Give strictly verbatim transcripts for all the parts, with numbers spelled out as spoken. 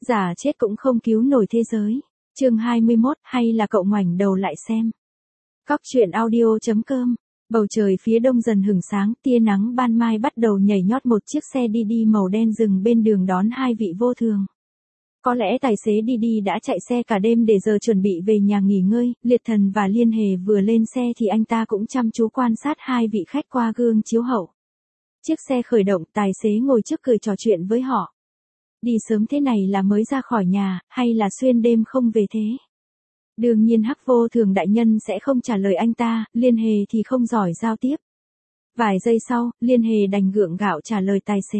Giả chết cũng không cứu nổi thế giới. Chương hai mươi mốt, hay là cậu ngoảnh đầu lại xem. Cóc truyện audio.com. Bầu trời phía đông dần hửng sáng, tia nắng ban mai bắt đầu nhảy nhót, một chiếc xe đi đi màu đen dừng bên đường đón hai vị vô thường. Có lẽ tài xế đi đi đã chạy xe cả đêm để giờ chuẩn bị về nhà nghỉ ngơi. Liệt Thần và Liên Hề vừa lên xe thì anh ta cũng chăm chú quan sát hai vị khách qua gương chiếu hậu. Chiếc xe khởi động, tài xế ngồi trước cười trò chuyện với họ. Đi sớm thế này là mới ra khỏi nhà, hay là xuyên đêm không về thế? Đương nhiên Hắc Vô Thường đại nhân sẽ không trả lời anh ta, Liên Hề thì không giỏi giao tiếp. Vài giây sau, Liên Hề đành gượng gạo trả lời tài xế.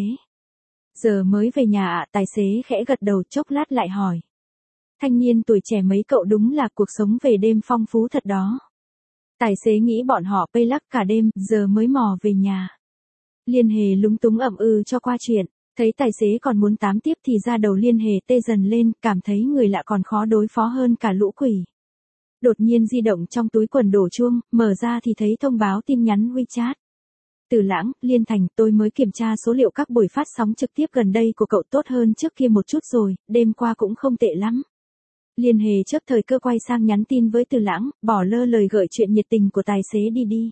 Giờ mới về nhà ạ, à, tài xế khẽ gật đầu, chốc lát lại hỏi. Thanh niên tuổi trẻ mấy cậu đúng là cuộc sống về đêm phong phú thật đó. Tài xế nghĩ bọn họ pây lắc cả đêm, giờ mới mò về nhà. Liên Hề lúng túng ậm ừ cho qua chuyện. Thấy tài xế còn muốn tám tiếp thì ra đầu Liên Hề tê dần lên, cảm thấy người lạ còn khó đối phó hơn cả lũ quỷ. Đột nhiên di động trong túi quần đổ chuông, mở ra thì thấy thông báo tin nhắn WeChat. Từ Lãng, Liên Thành, tôi mới kiểm tra số liệu các buổi phát sóng trực tiếp gần đây của cậu tốt hơn trước kia một chút rồi, đêm qua cũng không tệ lắm. Liên Hề chớp thời cơ quay sang nhắn tin với Từ Lãng, bỏ lơ lời gợi chuyện nhiệt tình của tài xế đi đi.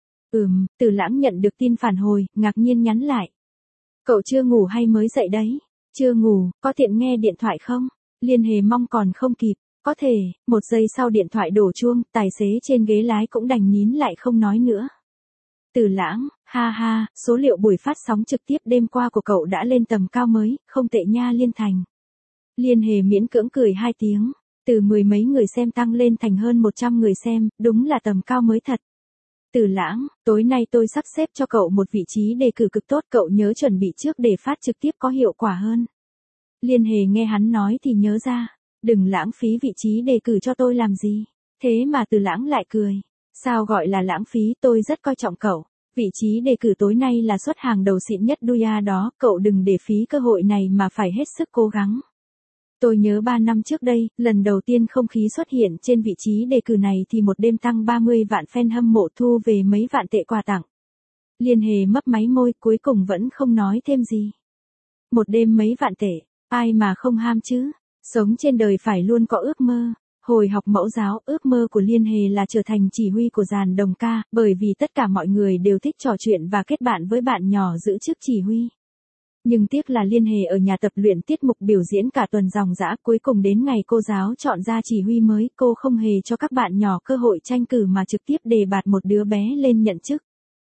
Ừm, Từ Lãng nhận được tin phản hồi, ngạc nhiên nhắn lại. Cậu chưa ngủ hay mới dậy đấy? Chưa ngủ, có tiện nghe điện thoại không? Liên Hề mong còn không kịp. Có thể, một giây sau điện thoại đổ chuông, tài xế trên ghế lái cũng đành nín lại không nói nữa. Từ Lãng, ha ha, số liệu buổi phát sóng trực tiếp đêm qua của cậu đã lên tầm cao mới, không tệ nha Liên Thành. Liên Hề miễn cưỡng cười hai tiếng, từ mười mấy người xem tăng lên thành hơn một trăm người xem, đúng là tầm cao mới thật. Từ Lãng, tối nay tôi sắp xếp cho cậu một vị trí đề cử cực tốt, cậu nhớ chuẩn bị trước để phát trực tiếp có hiệu quả hơn. Liên Hề nghe hắn nói thì nhớ ra, đừng lãng phí vị trí đề cử cho tôi làm gì. Thế mà Từ Lãng lại cười. Sao gọi là lãng phí, tôi rất coi trọng cậu. Vị trí đề cử tối nay là suất hàng đầu xịn nhất Duya đó, cậu đừng để phí cơ hội này mà phải hết sức cố gắng. Tôi nhớ ba năm trước đây, lần đầu tiên không khí xuất hiện trên vị trí đề cử này thì một đêm tăng ba mươi vạn fan hâm mộ, thu về mấy vạn tệ quà tặng. Liên Hề mấp máy môi, cuối cùng vẫn không nói thêm gì. Một đêm mấy vạn tệ, ai mà không ham chứ? Sống trên đời phải luôn có ước mơ. Hồi học mẫu giáo, ước mơ của Liên Hề là trở thành chỉ huy của dàn đồng ca, bởi vì tất cả mọi người đều thích trò chuyện và kết bạn với bạn nhỏ giữ chức chỉ huy. Nhưng tiếc là Liên Hề ở nhà tập luyện tiết mục biểu diễn cả tuần ròng rã, cuối cùng đến ngày cô giáo chọn ra chỉ huy mới, cô không hề cho các bạn nhỏ cơ hội tranh cử mà trực tiếp đề bạt một đứa bé lên nhận chức.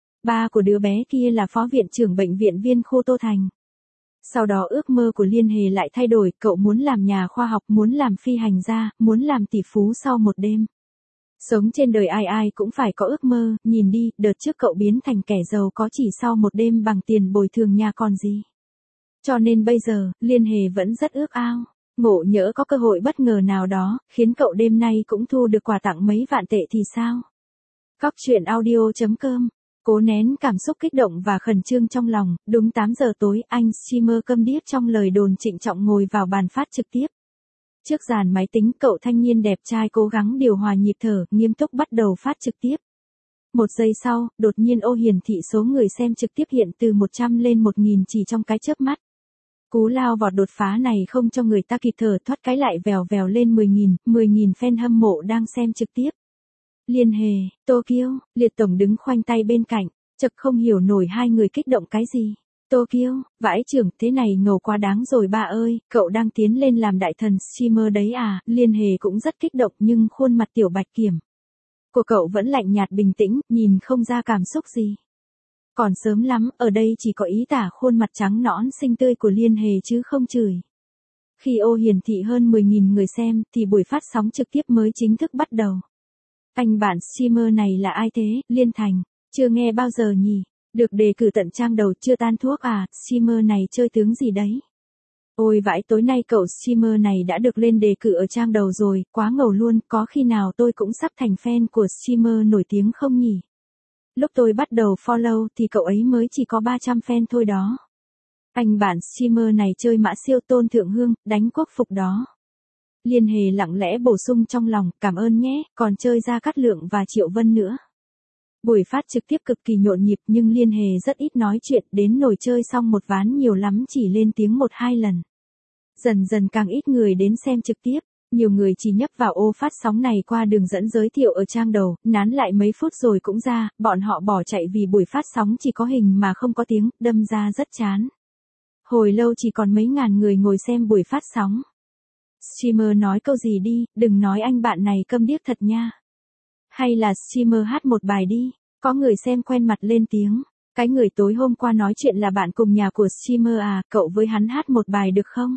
Ba của đứa bé kia là phó viện trưởng bệnh viện Viên Khu Tô Thành. Sau đó ước mơ của Liên Hề lại thay đổi, cậu muốn làm nhà khoa học, muốn làm phi hành gia, muốn làm tỷ phú sau một đêm. Sống trên đời ai ai cũng phải có ước mơ, nhìn đi, đợt trước cậu biến thành kẻ giàu có chỉ sau một đêm bằng tiền bồi thường nhà còn gì. Cho nên bây giờ, Liên Hề vẫn rất ước ao, ngộ nhỡ có cơ hội bất ngờ nào đó, khiến cậu đêm nay cũng thu được quà tặng mấy vạn tệ thì sao? Cóc truyện audio.com. Cố nén cảm xúc kích động và khẩn trương trong lòng, đúng tám giờ tối, anh streamer câm điếc trong lời đồn trịnh trọng ngồi vào bàn phát trực tiếp. Trước dàn máy tính, cậu thanh niên đẹp trai cố gắng điều hòa nhịp thở, nghiêm túc bắt đầu phát trực tiếp. Một giây sau, đột nhiên ô hiển thị số người xem trực tiếp hiện từ một trăm lên một nghìn chỉ trong cái chớp mắt. Cú lao vọt đột phá này không cho người ta kịp thở, thoát cái lại vèo vèo lên mười nghìn, mười nghìn fan hâm mộ đang xem trực tiếp. Liên Hề, Tokyo, Liệt Tổng đứng khoanh tay bên cạnh, chợt không hiểu nổi hai người kích động cái gì. Tokyo, vãi trưởng, thế này ngầu quá đáng rồi ba ơi, cậu đang tiến lên làm đại thần streamer đấy à? Liên Hề cũng rất kích động nhưng khuôn mặt tiểu bạch kiểm của cậu vẫn lạnh nhạt bình tĩnh, nhìn không ra cảm xúc gì. Còn sớm lắm, ở đây chỉ có ý tả khuôn mặt trắng nõn xinh tươi của Liên Hề chứ không chửi. Khi ô hiển thị hơn mười nghìn người xem thì buổi phát sóng trực tiếp mới chính thức bắt đầu. Anh bạn streamer này là ai thế? Liên Thành, chưa nghe bao giờ nhỉ? Được đề cử tận trang đầu, chưa tan thuốc à? Streamer này chơi tướng gì đấy? Ôi vãi, tối nay cậu streamer này đã được lên đề cử ở trang đầu rồi, quá ngầu luôn, có khi nào tôi cũng sắp thành fan của streamer nổi tiếng không nhỉ? Lúc tôi bắt đầu follow thì cậu ấy mới chỉ có ba trăm fan thôi đó. Anh bạn streamer này chơi mã siêu Tôn Thượng Hương, đánh quốc phục đó. Liên Hề lặng lẽ bổ sung trong lòng, cảm ơn nhé, còn chơi Gia Cát Lượng và Triệu Vân nữa. Buổi phát trực tiếp cực kỳ nhộn nhịp nhưng Liên Hề rất ít nói chuyện, đến nồi chơi xong một ván nhiều lắm chỉ lên tiếng một hai lần. Dần dần càng ít người đến xem trực tiếp. Nhiều người chỉ nhấp vào ô phát sóng này qua đường dẫn giới thiệu ở trang đầu, nán lại mấy phút rồi cũng ra, bọn họ bỏ chạy vì buổi phát sóng chỉ có hình mà không có tiếng, đâm ra rất chán. Hồi lâu chỉ còn mấy ngàn người ngồi xem buổi phát sóng. Streamer nói câu gì đi, đừng nói anh bạn này câm điếc thật nha. Hay là streamer hát một bài đi, có người xem quen mặt lên tiếng. Cái người tối hôm qua nói chuyện là bạn cùng nhà của streamer à, cậu với hắn hát một bài được không?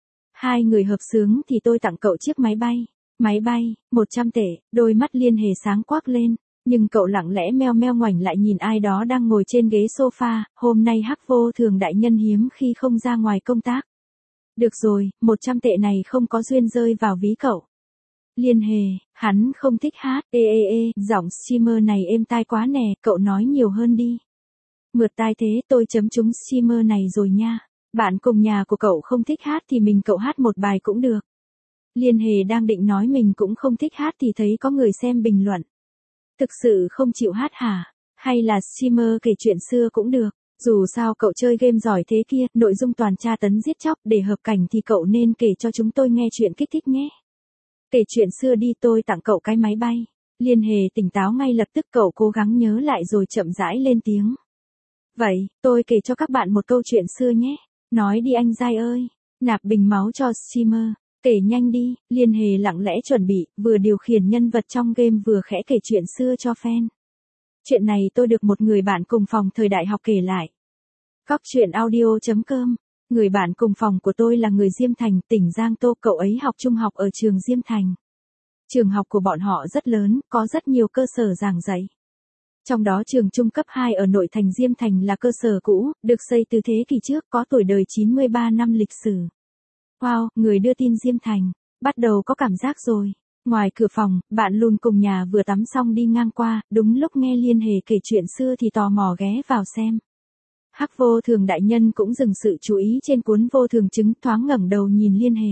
Hai người hợp sướng thì tôi tặng cậu chiếc máy bay. Máy bay, một trăm tệ, đôi mắt Liên Hề sáng quắc lên. Nhưng cậu lặng lẽ meo meo ngoảnh lại nhìn ai đó đang ngồi trên ghế sofa, hôm nay Hắc Vô Thường đại nhân hiếm khi không ra ngoài công tác. Được rồi, một trăm tệ này không có duyên rơi vào ví cậu. Liên Hề, hắn không thích hát, ê ê ê, giọng streamer này êm tai quá nè, cậu nói nhiều hơn đi. Mượt tai thế, tôi chấm trúng streamer này rồi nha. Bạn cùng nhà của cậu không thích hát thì mình cậu hát một bài cũng được. Liên Hề đang định nói mình cũng không thích hát thì thấy có người xem bình luận. Thực sự không chịu hát hả? Hay là streamer kể chuyện xưa cũng được. Dù sao cậu chơi game giỏi thế kia, nội dung toàn tra tấn giết chóc, để hợp cảnh thì cậu nên kể cho chúng tôi nghe chuyện kích thích nhé. Kể chuyện xưa đi, tôi tặng cậu cái máy bay. Liên Hề tỉnh táo ngay lập tức, cậu cố gắng nhớ lại rồi chậm rãi lên tiếng. Vậy, tôi kể cho các bạn một câu chuyện xưa nhé. Nói đi anh giai ơi. Nạp bình máu cho streamer. Kể nhanh đi. Liên Hề lặng lẽ chuẩn bị, vừa điều khiển nhân vật trong game vừa khẽ kể chuyện xưa cho fan. Chuyện này tôi được một người bạn cùng phòng thời đại học kể lại. Cóc truyện audio chấm com. Người bạn cùng phòng của tôi là người Diêm Thành, tỉnh Giang Tô, cậu ấy học trung học ở trường Diêm Thành. Trường học của bọn họ rất lớn, có rất nhiều cơ sở giảng dạy. Trong đó trường trung cấp hai ở nội thành Diêm Thành là cơ sở cũ, được xây từ thế kỷ trước, có tuổi đời chín mươi ba năm lịch sử. Wow, người đưa tin Diêm Thành, bắt đầu có cảm giác rồi. Ngoài cửa phòng, bạn luôn cùng nhà vừa tắm xong đi ngang qua, đúng lúc nghe Liên Hề kể chuyện xưa thì tò mò ghé vào xem. Hắc Vô Thường đại nhân cũng dừng sự chú ý trên cuốn Vô Thường chứng, thoáng ngẩng đầu nhìn Liên Hề.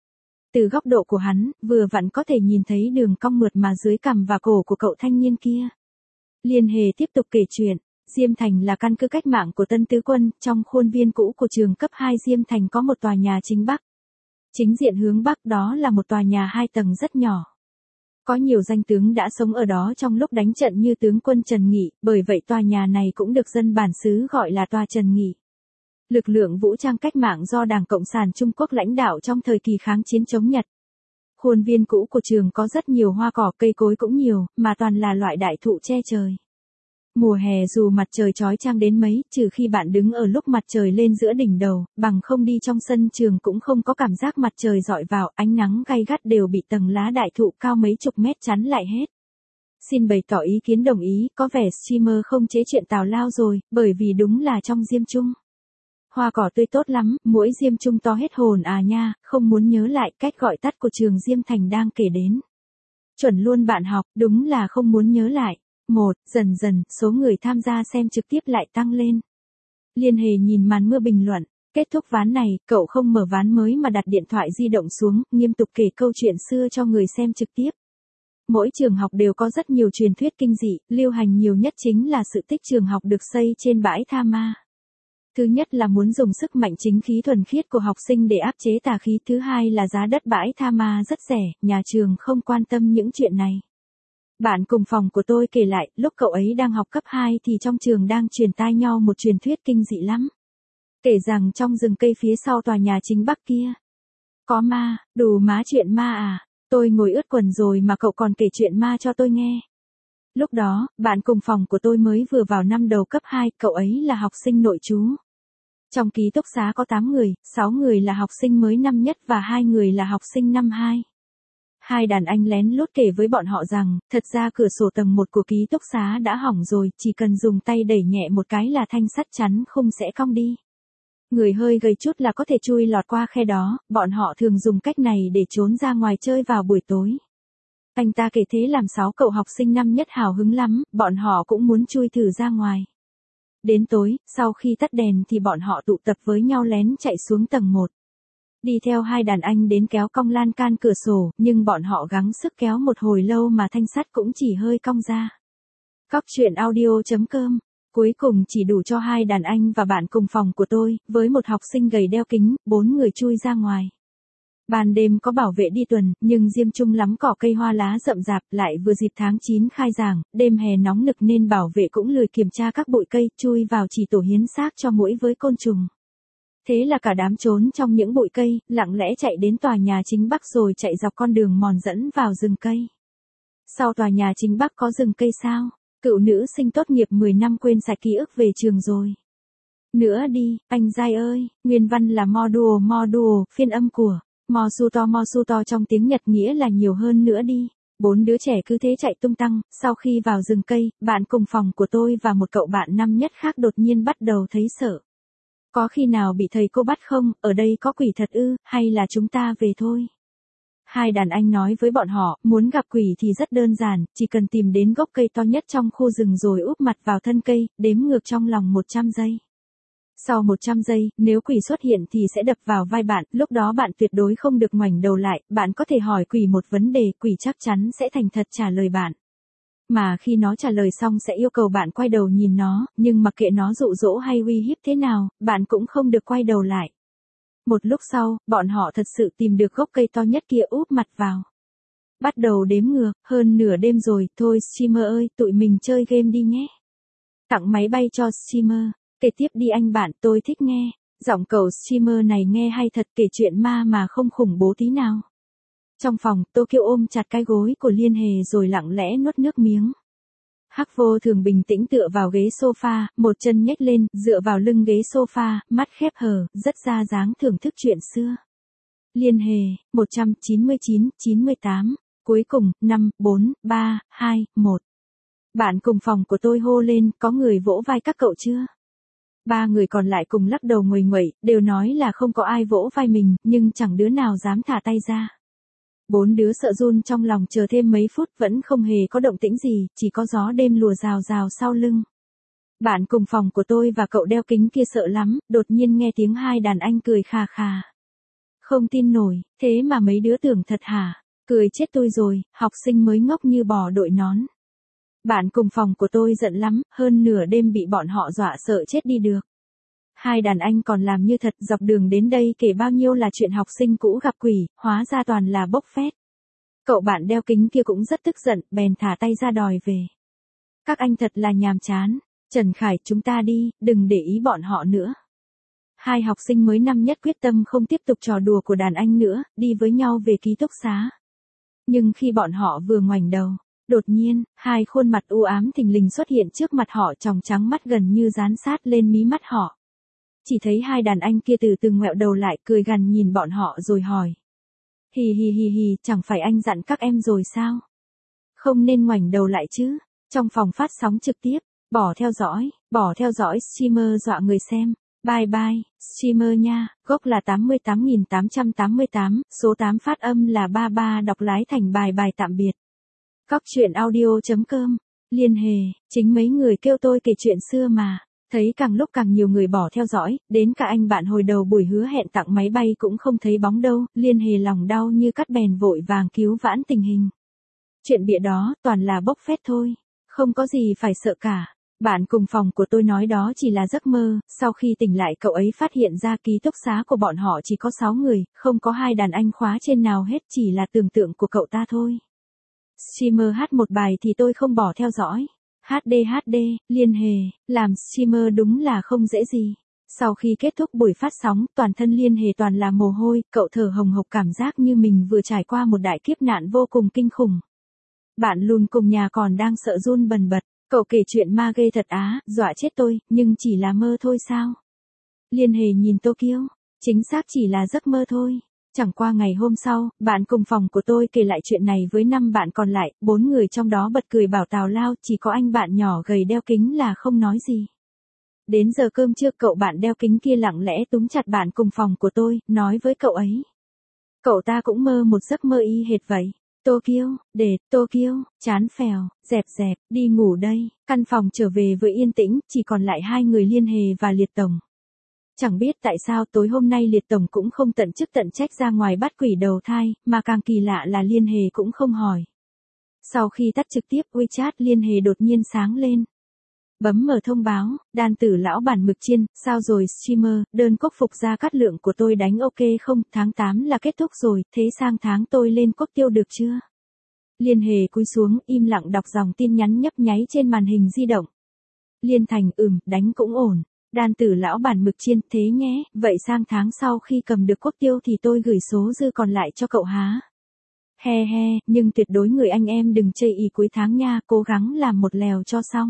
Từ góc độ của hắn, vừa vặn có thể nhìn thấy đường cong mượt mà dưới cằm và cổ của cậu thanh niên kia. Liên Hề tiếp tục kể chuyện. Diêm Thành là căn cứ cách mạng của Tân Tứ Quân, trong khuôn viên cũ của trường cấp hai Diêm Thành có một tòa nhà chính bắc. Chính diện hướng bắc đó là một tòa nhà hai tầng rất nhỏ. Có nhiều danh tướng đã sống ở đó trong lúc đánh trận như tướng quân Trần Nghị, bởi vậy tòa nhà này cũng được dân bản xứ gọi là tòa Trần Nghị. Lực lượng vũ trang cách mạng do Đảng Cộng sản Trung Quốc lãnh đạo trong thời kỳ kháng chiến chống Nhật. Khuôn viên cũ của trường có rất nhiều hoa cỏ, cây cối cũng nhiều, mà toàn là loại đại thụ che trời. Mùa hè dù mặt trời chói chang đến mấy, trừ khi bạn đứng ở lúc mặt trời lên giữa đỉnh đầu, bằng không đi trong sân trường cũng không có cảm giác mặt trời rọi vào, ánh nắng gay gắt đều bị tầng lá đại thụ cao mấy chục mét chắn lại hết. Xin bày tỏ ý kiến đồng ý, có vẻ streamer không chế chuyện tào lao rồi, bởi vì đúng là trong Diêm Trung. Hoa cỏ tươi tốt lắm, mỗi Diêm Trung to hết hồn à nha, không muốn nhớ lại cách gọi tắt của trường Diêm Thành đang kể đến. Chuẩn luôn bạn học, đúng là không muốn nhớ lại. Một, dần dần, số người tham gia xem trực tiếp lại tăng lên. Liên Hề nhìn màn mưa bình luận, kết thúc ván này, cậu không mở ván mới mà đặt điện thoại di động xuống, nghiêm túc kể câu chuyện xưa cho người xem trực tiếp. Mỗi trường học đều có rất nhiều truyền thuyết kinh dị, lưu hành nhiều nhất chính là sự tích trường học được xây trên bãi tha ma. Thứ nhất là muốn dùng sức mạnh chính khí thuần khiết của học sinh để áp chế tà khí, thứ hai là giá đất bãi tha ma rất rẻ, nhà trường không quan tâm những chuyện này. Bạn cùng phòng của tôi kể lại, lúc cậu ấy đang học cấp hai thì trong trường đang truyền tai nhau một truyền thuyết kinh dị lắm. Kể rằng trong rừng cây phía sau tòa nhà chính bắc kia, có ma, đủ má chuyện ma à, tôi ngồi ướt quần rồi mà cậu còn kể chuyện ma cho tôi nghe. Lúc đó, bạn cùng phòng của tôi mới vừa vào năm đầu cấp hai, cậu ấy là học sinh nội trú. Trong ký túc xá có tám người, sáu người là học sinh mới năm nhất và hai người là học sinh năm hai. Hai đàn anh lén lút kể với bọn họ rằng, thật ra cửa sổ tầng một của ký túc xá đã hỏng rồi, chỉ cần dùng tay đẩy nhẹ một cái là thanh sắt chắn khung sẽ cong đi. Người hơi gầy chút là có thể chui lọt qua khe đó, bọn họ thường dùng cách này để trốn ra ngoài chơi vào buổi tối. Anh ta kể thế làm sáu cậu học sinh năm nhất hào hứng lắm, bọn họ cũng muốn chui thử ra ngoài. Đến tối, sau khi tắt đèn thì bọn họ tụ tập với nhau lén chạy xuống tầng một. Đi theo hai đàn anh đến kéo cong lan can cửa sổ, nhưng bọn họ gắng sức kéo một hồi lâu mà thanh sắt cũng chỉ hơi cong ra. Cóc truyện audio chấm com. Cuối cùng chỉ đủ cho hai đàn anh và bạn cùng phòng của tôi, với một học sinh gầy đeo kính, bốn người chui ra ngoài. Ban đêm có bảo vệ đi tuần, nhưng diêm chung lắm cỏ cây hoa lá rậm rạp, lại vừa dịp tháng chín khai giảng, đêm hè nóng nực nên bảo vệ cũng lười kiểm tra các bụi cây, chui vào chỉ tổ hiến xác cho muỗi với côn trùng. Thế là cả đám trốn trong những bụi cây, lặng lẽ chạy đến tòa nhà chính bắc rồi chạy dọc con đường mòn dẫn vào rừng cây. Sau tòa nhà chính bắc có rừng cây sao? Cựu nữ sinh tốt nghiệp mười năm quên sạch ký ức về trường rồi. Nữa đi, anh Giai ơi, nguyên văn là moduo moduo, phiên âm của Mosuto Mosuto trong tiếng Nhật nghĩa là nhiều hơn nữa đi. Bốn đứa trẻ cứ thế chạy tung tăng, sau khi vào rừng cây, bạn cùng phòng của tôi và một cậu bạn năm nhất khác đột nhiên bắt đầu thấy sợ. Có khi nào bị thầy cô bắt không, ở đây có quỷ thật ư, hay là chúng ta về thôi? Hai đàn anh nói với bọn họ, muốn gặp quỷ thì rất đơn giản, chỉ cần tìm đến gốc cây to nhất trong khu rừng rồi úp mặt vào thân cây, đếm ngược trong lòng một trăm giây. Sau một trăm giây, nếu quỷ xuất hiện thì sẽ đập vào vai bạn, lúc đó bạn tuyệt đối không được ngoảnh đầu lại, bạn có thể hỏi quỷ một vấn đề, quỷ chắc chắn sẽ thành thật trả lời bạn. Mà khi nó trả lời xong sẽ yêu cầu bạn quay đầu nhìn nó, nhưng mặc kệ nó dụ dỗ hay uy hiếp thế nào, bạn cũng không được quay đầu lại. Một lúc sau, bọn họ thật sự tìm được gốc cây to nhất kia úp mặt vào. Bắt đầu đếm ngược, hơn nửa đêm rồi, thôi streamer ơi, tụi mình chơi game đi nhé. Tặng máy bay cho streamer. Kể tiếp đi anh bạn, tôi thích nghe. Giọng cậu streamer này nghe hay thật, kể chuyện ma mà không khủng bố tí nào. Trong phòng, Tokyo ôm chặt cái gối của Liên Hề rồi lặng lẽ nuốt nước miếng. Hắc Vô Thường bình tĩnh tựa vào ghế sofa, một chân nhếch lên, dựa vào lưng ghế sofa, mắt khép hờ, rất ra dáng thưởng thức chuyện xưa. Liên Hề, một trăm chín mươi chín, chín mươi tám, cuối cùng, năm, bốn, ba, hai, một. Bạn cùng phòng của tôi hô lên, có người vỗ vai các cậu chưa? Ba người còn lại cùng lắc đầu nguầy nguậy, đều nói là không có ai vỗ vai mình, nhưng chẳng đứa nào dám thả tay ra. Bốn đứa sợ run trong lòng chờ thêm mấy phút vẫn không hề có động tĩnh gì, chỉ có gió đêm lùa rào rào sau lưng. Bạn cùng phòng của tôi và cậu đeo kính kia sợ lắm, đột nhiên nghe tiếng hai đàn anh cười khà khà. Không tin nổi, thế mà mấy đứa tưởng thật hả? Cười chết tôi rồi, học sinh mới ngốc như bò đội nón. Bạn cùng phòng của tôi giận lắm, hơn nửa đêm bị bọn họ dọa sợ chết đi được. Hai đàn anh còn làm như thật, dọc đường đến đây kể bao nhiêu là chuyện học sinh cũ gặp quỷ, hóa ra toàn là bốc phét. Cậu bạn đeo kính kia cũng rất tức giận, bèn thả tay ra đòi về. Các anh thật là nhàm chán. Trần Khải, chúng ta đi, đừng để ý bọn họ nữa. Hai học sinh mới năm nhất quyết tâm không tiếp tục trò đùa của đàn anh nữa, đi với nhau về ký túc xá. Nhưng khi bọn họ vừa ngoảnh đầu, đột nhiên, hai khuôn mặt u ám thình lình xuất hiện trước mặt họ, tròng trắng mắt gần như dán sát lên mí mắt họ. Chỉ thấy hai đàn anh kia từ từ ngoẹo đầu lại, cười gằn nhìn bọn họ rồi hỏi. Hì hì hì hì, chẳng phải anh dặn các em rồi sao? Không nên ngoảnh đầu lại chứ. Trong phòng phát sóng trực tiếp, bỏ theo dõi, bỏ theo dõi streamer dọa người xem. Bye bye, streamer nha, gốc là tám mươi tám nghìn tám trăm tám mươi tám, số tám phát âm là ba ba, đọc lái thành bài bài tạm biệt. Cóc truyện audio chấm com, Liên Hề, chính mấy người kêu tôi kể chuyện xưa mà. Thấy càng lúc càng nhiều người bỏ theo dõi, đến cả anh bạn hồi đầu buổi hứa hẹn tặng máy bay cũng không thấy bóng đâu, Liên Hề lòng đau như cắt bèn vội vàng cứu vãn tình hình. Chuyện bịa đó, toàn là bốc phét thôi, không có gì phải sợ cả. Bạn cùng phòng của tôi nói đó chỉ là giấc mơ, sau khi tỉnh lại cậu ấy phát hiện ra ký túc xá của bọn họ chỉ có sáu người, không có hai đàn anh khóa trên nào hết, chỉ là tưởng tượng của cậu ta thôi. Streamer hát một bài thì tôi không bỏ theo dõi. hát đê hát đê, Liên Hề, làm streamer đúng là không dễ gì. Sau khi kết thúc buổi phát sóng, toàn thân Liên Hề toàn là mồ hôi, cậu thở hồng hộc cảm giác như mình vừa trải qua một đại kiếp nạn vô cùng kinh khủng. Bạn lùn cùng nhà còn đang sợ run bần bật, cậu kể chuyện ma ghê thật á, dọa chết tôi, nhưng chỉ là mơ thôi sao? Liên Hề nhìn Tokyo, chính xác chỉ là giấc mơ thôi. Chẳng qua ngày hôm sau, bạn cùng phòng của tôi kể lại chuyện này với năm bạn còn lại, bốn người trong đó bật cười bảo tào lao, chỉ có anh bạn nhỏ gầy đeo kính là không nói gì. Đến giờ cơm trưa cậu bạn đeo kính kia lặng lẽ túm chặt bạn cùng phòng của tôi, nói với cậu ấy. Cậu ta cũng mơ một giấc mơ y hệt vậy. Tokyo, để, Tokyo, chán phèo, dẹp dẹp, đi ngủ đây. Căn phòng trở về với yên tĩnh, chỉ còn lại hai người Liên Hề và Liệt Tổng. Chẳng biết tại sao tối hôm nay Liệt Tổng cũng không tận chức tận trách ra ngoài bắt quỷ đầu thai, mà càng kỳ lạ là Liên Hề cũng không hỏi. Sau khi tắt trực tiếp WeChat, Liên Hề đột nhiên sáng lên. Bấm mở thông báo, đan tử lão bản mực chiên, sao rồi streamer, đơn cốc phục gia cát lượng của tôi đánh ok không, tháng tám là kết thúc rồi, thế sang tháng tôi lên cốc tiêu được chưa? Liên Hề cúi xuống, im lặng đọc dòng tin nhắn nhấp nháy trên màn hình di động. Liên Thành, ừm, đánh cũng ổn. Đan tử lão bản mực chiên, thế nhé, vậy sang tháng sau khi cầm được cốc tiêu thì tôi gửi số dư còn lại cho cậu há. He he, nhưng tuyệt đối người anh em đừng chây ý cuối tháng nha, cố gắng làm một lèo cho xong.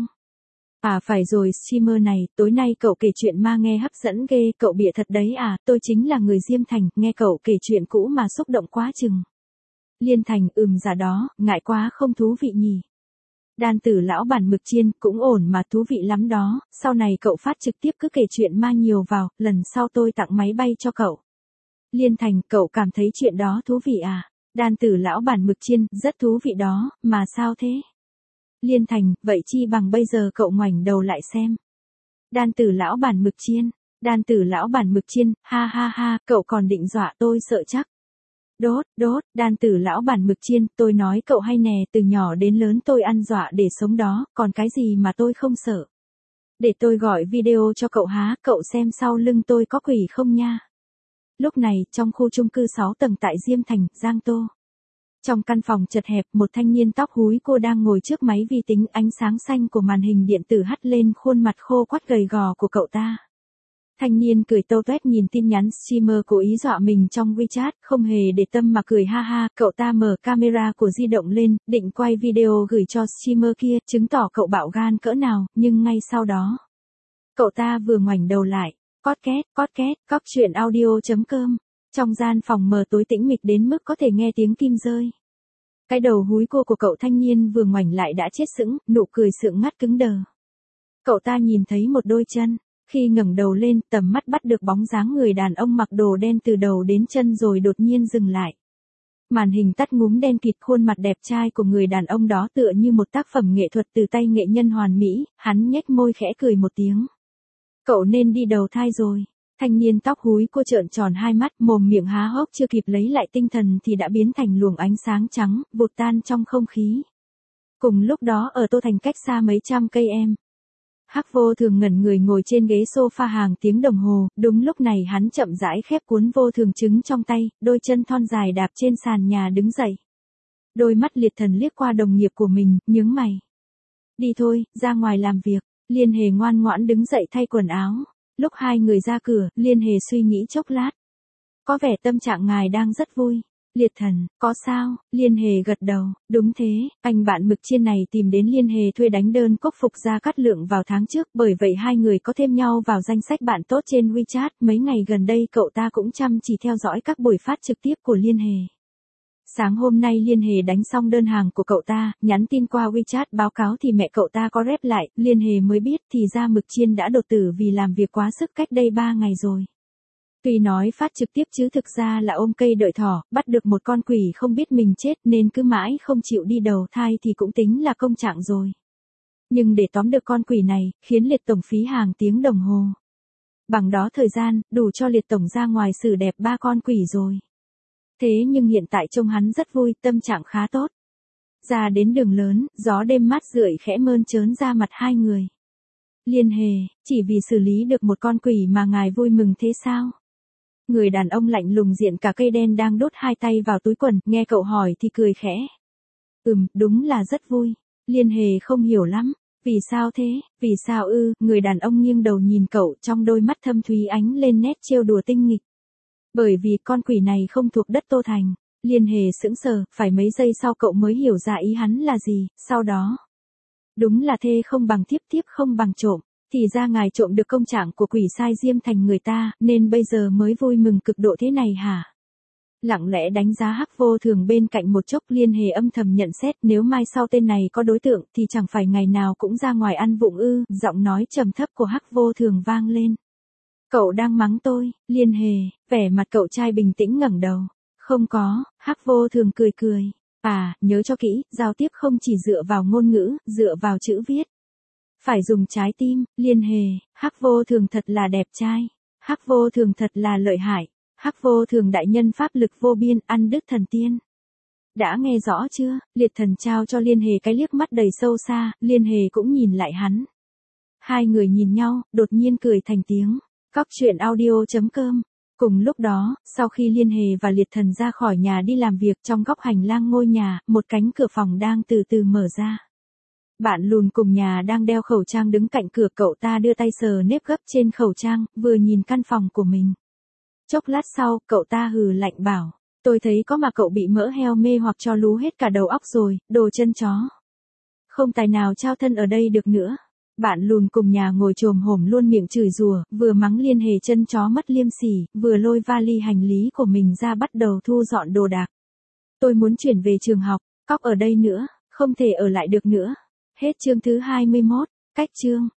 À phải rồi streamer này, tối nay cậu kể chuyện ma nghe hấp dẫn ghê, cậu bịa thật đấy à, tôi chính là người Diêm Thành, nghe cậu kể chuyện cũ mà xúc động quá chừng. Liên Thành, ừm dạ đó, ngại quá không thú vị nhỉ. Đan tử lão bản mực chiên, cũng ổn mà thú vị lắm đó, sau này cậu phát trực tiếp cứ kể chuyện ma nhiều vào, lần sau tôi tặng máy bay cho cậu. Liên Thành, cậu cảm thấy chuyện đó thú vị à? Đan tử lão bản mực chiên, rất thú vị đó, mà sao thế? Liên Thành, vậy chi bằng bây giờ cậu ngoảnh đầu lại xem. Đan tử lão bản mực chiên, đan tử lão bản mực chiên, ha ha ha, cậu còn định dọa tôi sợ chắc. Đốt, đốt, đan tử lão bản mực chiên, tôi nói cậu hay nè, từ nhỏ đến lớn tôi ăn dọa để sống đó, còn cái gì mà tôi không sợ. Để tôi gọi video cho cậu há, cậu xem sau lưng tôi có quỷ không nha. Lúc này, trong khu chung cư sáu tầng tại Diêm Thành, Giang Tô. Trong căn phòng chật hẹp, một thanh niên tóc húi cô đang ngồi trước máy vi tính, ánh sáng xanh của màn hình điện tử hắt lên khuôn mặt khô quắt gầy gò của cậu ta. Thanh niên cười tâu tuét nhìn tin nhắn streamer cố ý dọa mình trong WeChat, không hề để tâm mà cười ha ha, cậu ta mở camera của di động lên, định quay video gửi cho streamer kia, chứng tỏ cậu bạo gan cỡ nào, nhưng ngay sau đó. Cậu ta vừa ngoảnh đầu lại, podcast, podcast, cóc truyện audio.com. Trong gian phòng mờ tối tĩnh mịch đến mức có thể nghe tiếng kim rơi. Cái đầu húi cô của cậu thanh niên vừa ngoảnh lại đã chết sững, nụ cười sượng ngắt cứng đờ. Cậu ta nhìn thấy một đôi chân, khi ngẩng đầu lên, tầm mắt bắt được bóng dáng người đàn ông mặc đồ đen từ đầu đến chân rồi đột nhiên dừng lại. Màn hình tắt ngúm đen kịt, khuôn mặt đẹp trai của người đàn ông đó tựa như một tác phẩm nghệ thuật từ tay nghệ nhân hoàn mỹ, hắn nhếch môi khẽ cười một tiếng. Cậu nên đi đầu thai rồi. Thanh niên tóc húi cô trợn tròn hai mắt, mồm miệng há hốc chưa kịp lấy lại tinh thần thì đã biến thành luồng ánh sáng trắng, vụt tan trong không khí. Cùng lúc đó ở Tô Thành cách xa mấy trăm cây em. Hắc Vô Thường ngẩn người ngồi trên ghế sofa hàng tiếng đồng hồ, đúng lúc này hắn chậm rãi khép cuốn Vô Thường trứng trong tay, đôi chân thon dài đạp trên sàn nhà đứng dậy. Đôi mắt liệt thần liếc qua đồng nghiệp của mình, nhướng mày. Đi thôi, ra ngoài làm việc. Liên Hề ngoan ngoãn đứng dậy thay quần áo. Lúc hai người ra cửa, Liên Hề suy nghĩ chốc lát. Có vẻ tâm trạng ngài đang rất vui. Liệt thần, có sao? Liên Hề gật đầu, đúng thế, anh bạn mực chiên này tìm đến Liên Hề thuê đánh đơn cốc phục gia cát lượng vào tháng trước, bởi vậy hai người có thêm nhau vào danh sách bạn tốt trên WeChat, mấy ngày gần đây cậu ta cũng chăm chỉ theo dõi các buổi phát trực tiếp của Liên Hề. Sáng hôm nay Liên Hề đánh xong đơn hàng của cậu ta, nhắn tin qua WeChat báo cáo thì mẹ cậu ta có rep lại, Liên Hề mới biết thì ra mực chiên đã đột tử vì làm việc quá sức cách đây ba ngày rồi. Tuy nói phát trực tiếp chứ thực ra là ôm cây đợi thỏ, bắt được một con quỷ không biết mình chết nên cứ mãi không chịu đi đầu thai thì cũng tính là công trạng rồi. Nhưng để tóm được con quỷ này, khiến Liệt Tổng phí hàng tiếng đồng hồ. Bằng đó thời gian, đủ cho Liệt Tổng ra ngoài xử đẹp ba con quỷ rồi. Thế nhưng hiện tại trông hắn rất vui, tâm trạng khá tốt. Ra đến đường lớn, gió đêm mát rượi khẽ mơn trớn ra mặt hai người. Liên Hề, chỉ vì xử lý được một con quỷ mà ngài vui mừng thế sao? Người đàn ông lạnh lùng diện cả cây đen đang đốt hai tay vào túi quần, nghe cậu hỏi thì cười khẽ. Ừm, đúng là rất vui. Liên Hề không hiểu lắm. Vì sao thế, vì sao ư, người đàn ông nghiêng đầu nhìn cậu, trong đôi mắt thâm thúy ánh lên nét trêu đùa tinh nghịch. Bởi vì con quỷ này không thuộc đất Tô Thành. Liên Hề sững sờ, phải mấy giây sau cậu mới hiểu ra ý hắn là gì, sau đó. Đúng là thê không bằng thiếp, thiếp không bằng trộm. Thì ra ngài trộm được công trạng của quỷ sai Diêm Thành người ta, nên bây giờ mới vui mừng cực độ thế này hả? Lặng lẽ đánh giá Hắc Vô Thường bên cạnh một chốc, Liên Hề âm thầm nhận xét nếu mai sau tên này có đối tượng thì chẳng phải ngày nào cũng ra ngoài ăn vụng ư, giọng nói trầm thấp của Hắc Vô Thường vang lên. Cậu đang mắng tôi, Liên Hề, vẻ mặt cậu trai bình tĩnh ngẩng đầu. Không có, Hắc Vô Thường cười cười. À, nhớ cho kỹ, giao tiếp không chỉ dựa vào ngôn ngữ, dựa vào chữ viết. Phải dùng trái tim, Liên Hề, Hắc Vô Thường thật là đẹp trai. Hắc Vô Thường thật là lợi hại. Hắc Vô Thường đại nhân pháp lực vô biên, ăn đứt thần tiên. Đã nghe rõ chưa? Liệt thần trao cho Liên Hề cái liếc mắt đầy sâu xa, Liên Hề cũng nhìn lại hắn. Hai người nhìn nhau, đột nhiên cười thành tiếng. Cóc truyện audio chấm com. Cùng lúc đó, sau khi Liên Hề và Liệt Thần ra khỏi nhà đi làm việc, trong góc hành lang ngôi nhà, một cánh cửa phòng đang từ từ mở ra. Bạn lùn cùng nhà đang đeo khẩu trang đứng cạnh cửa, cậu ta đưa tay sờ nếp gấp trên khẩu trang, vừa nhìn căn phòng của mình. Chốc lát sau, cậu ta hừ lạnh bảo, tôi thấy có mà cậu bị mỡ heo mê hoặc cho lú hết cả đầu óc rồi, đồ chân chó. Không tài nào trao thân ở đây được nữa. Bạn lùn cùng nhà ngồi chồm hổm luôn miệng chửi rủa, vừa mắng Liên Hề chân chó mất liêm sỉ, vừa lôi vali hành lý của mình ra bắt đầu thu dọn đồ đạc. Tôi muốn chuyển về trường học, Cóc ở đây nữa, không thể ở lại được nữa. Hết chương thứ hai mươi mốt, cách chương.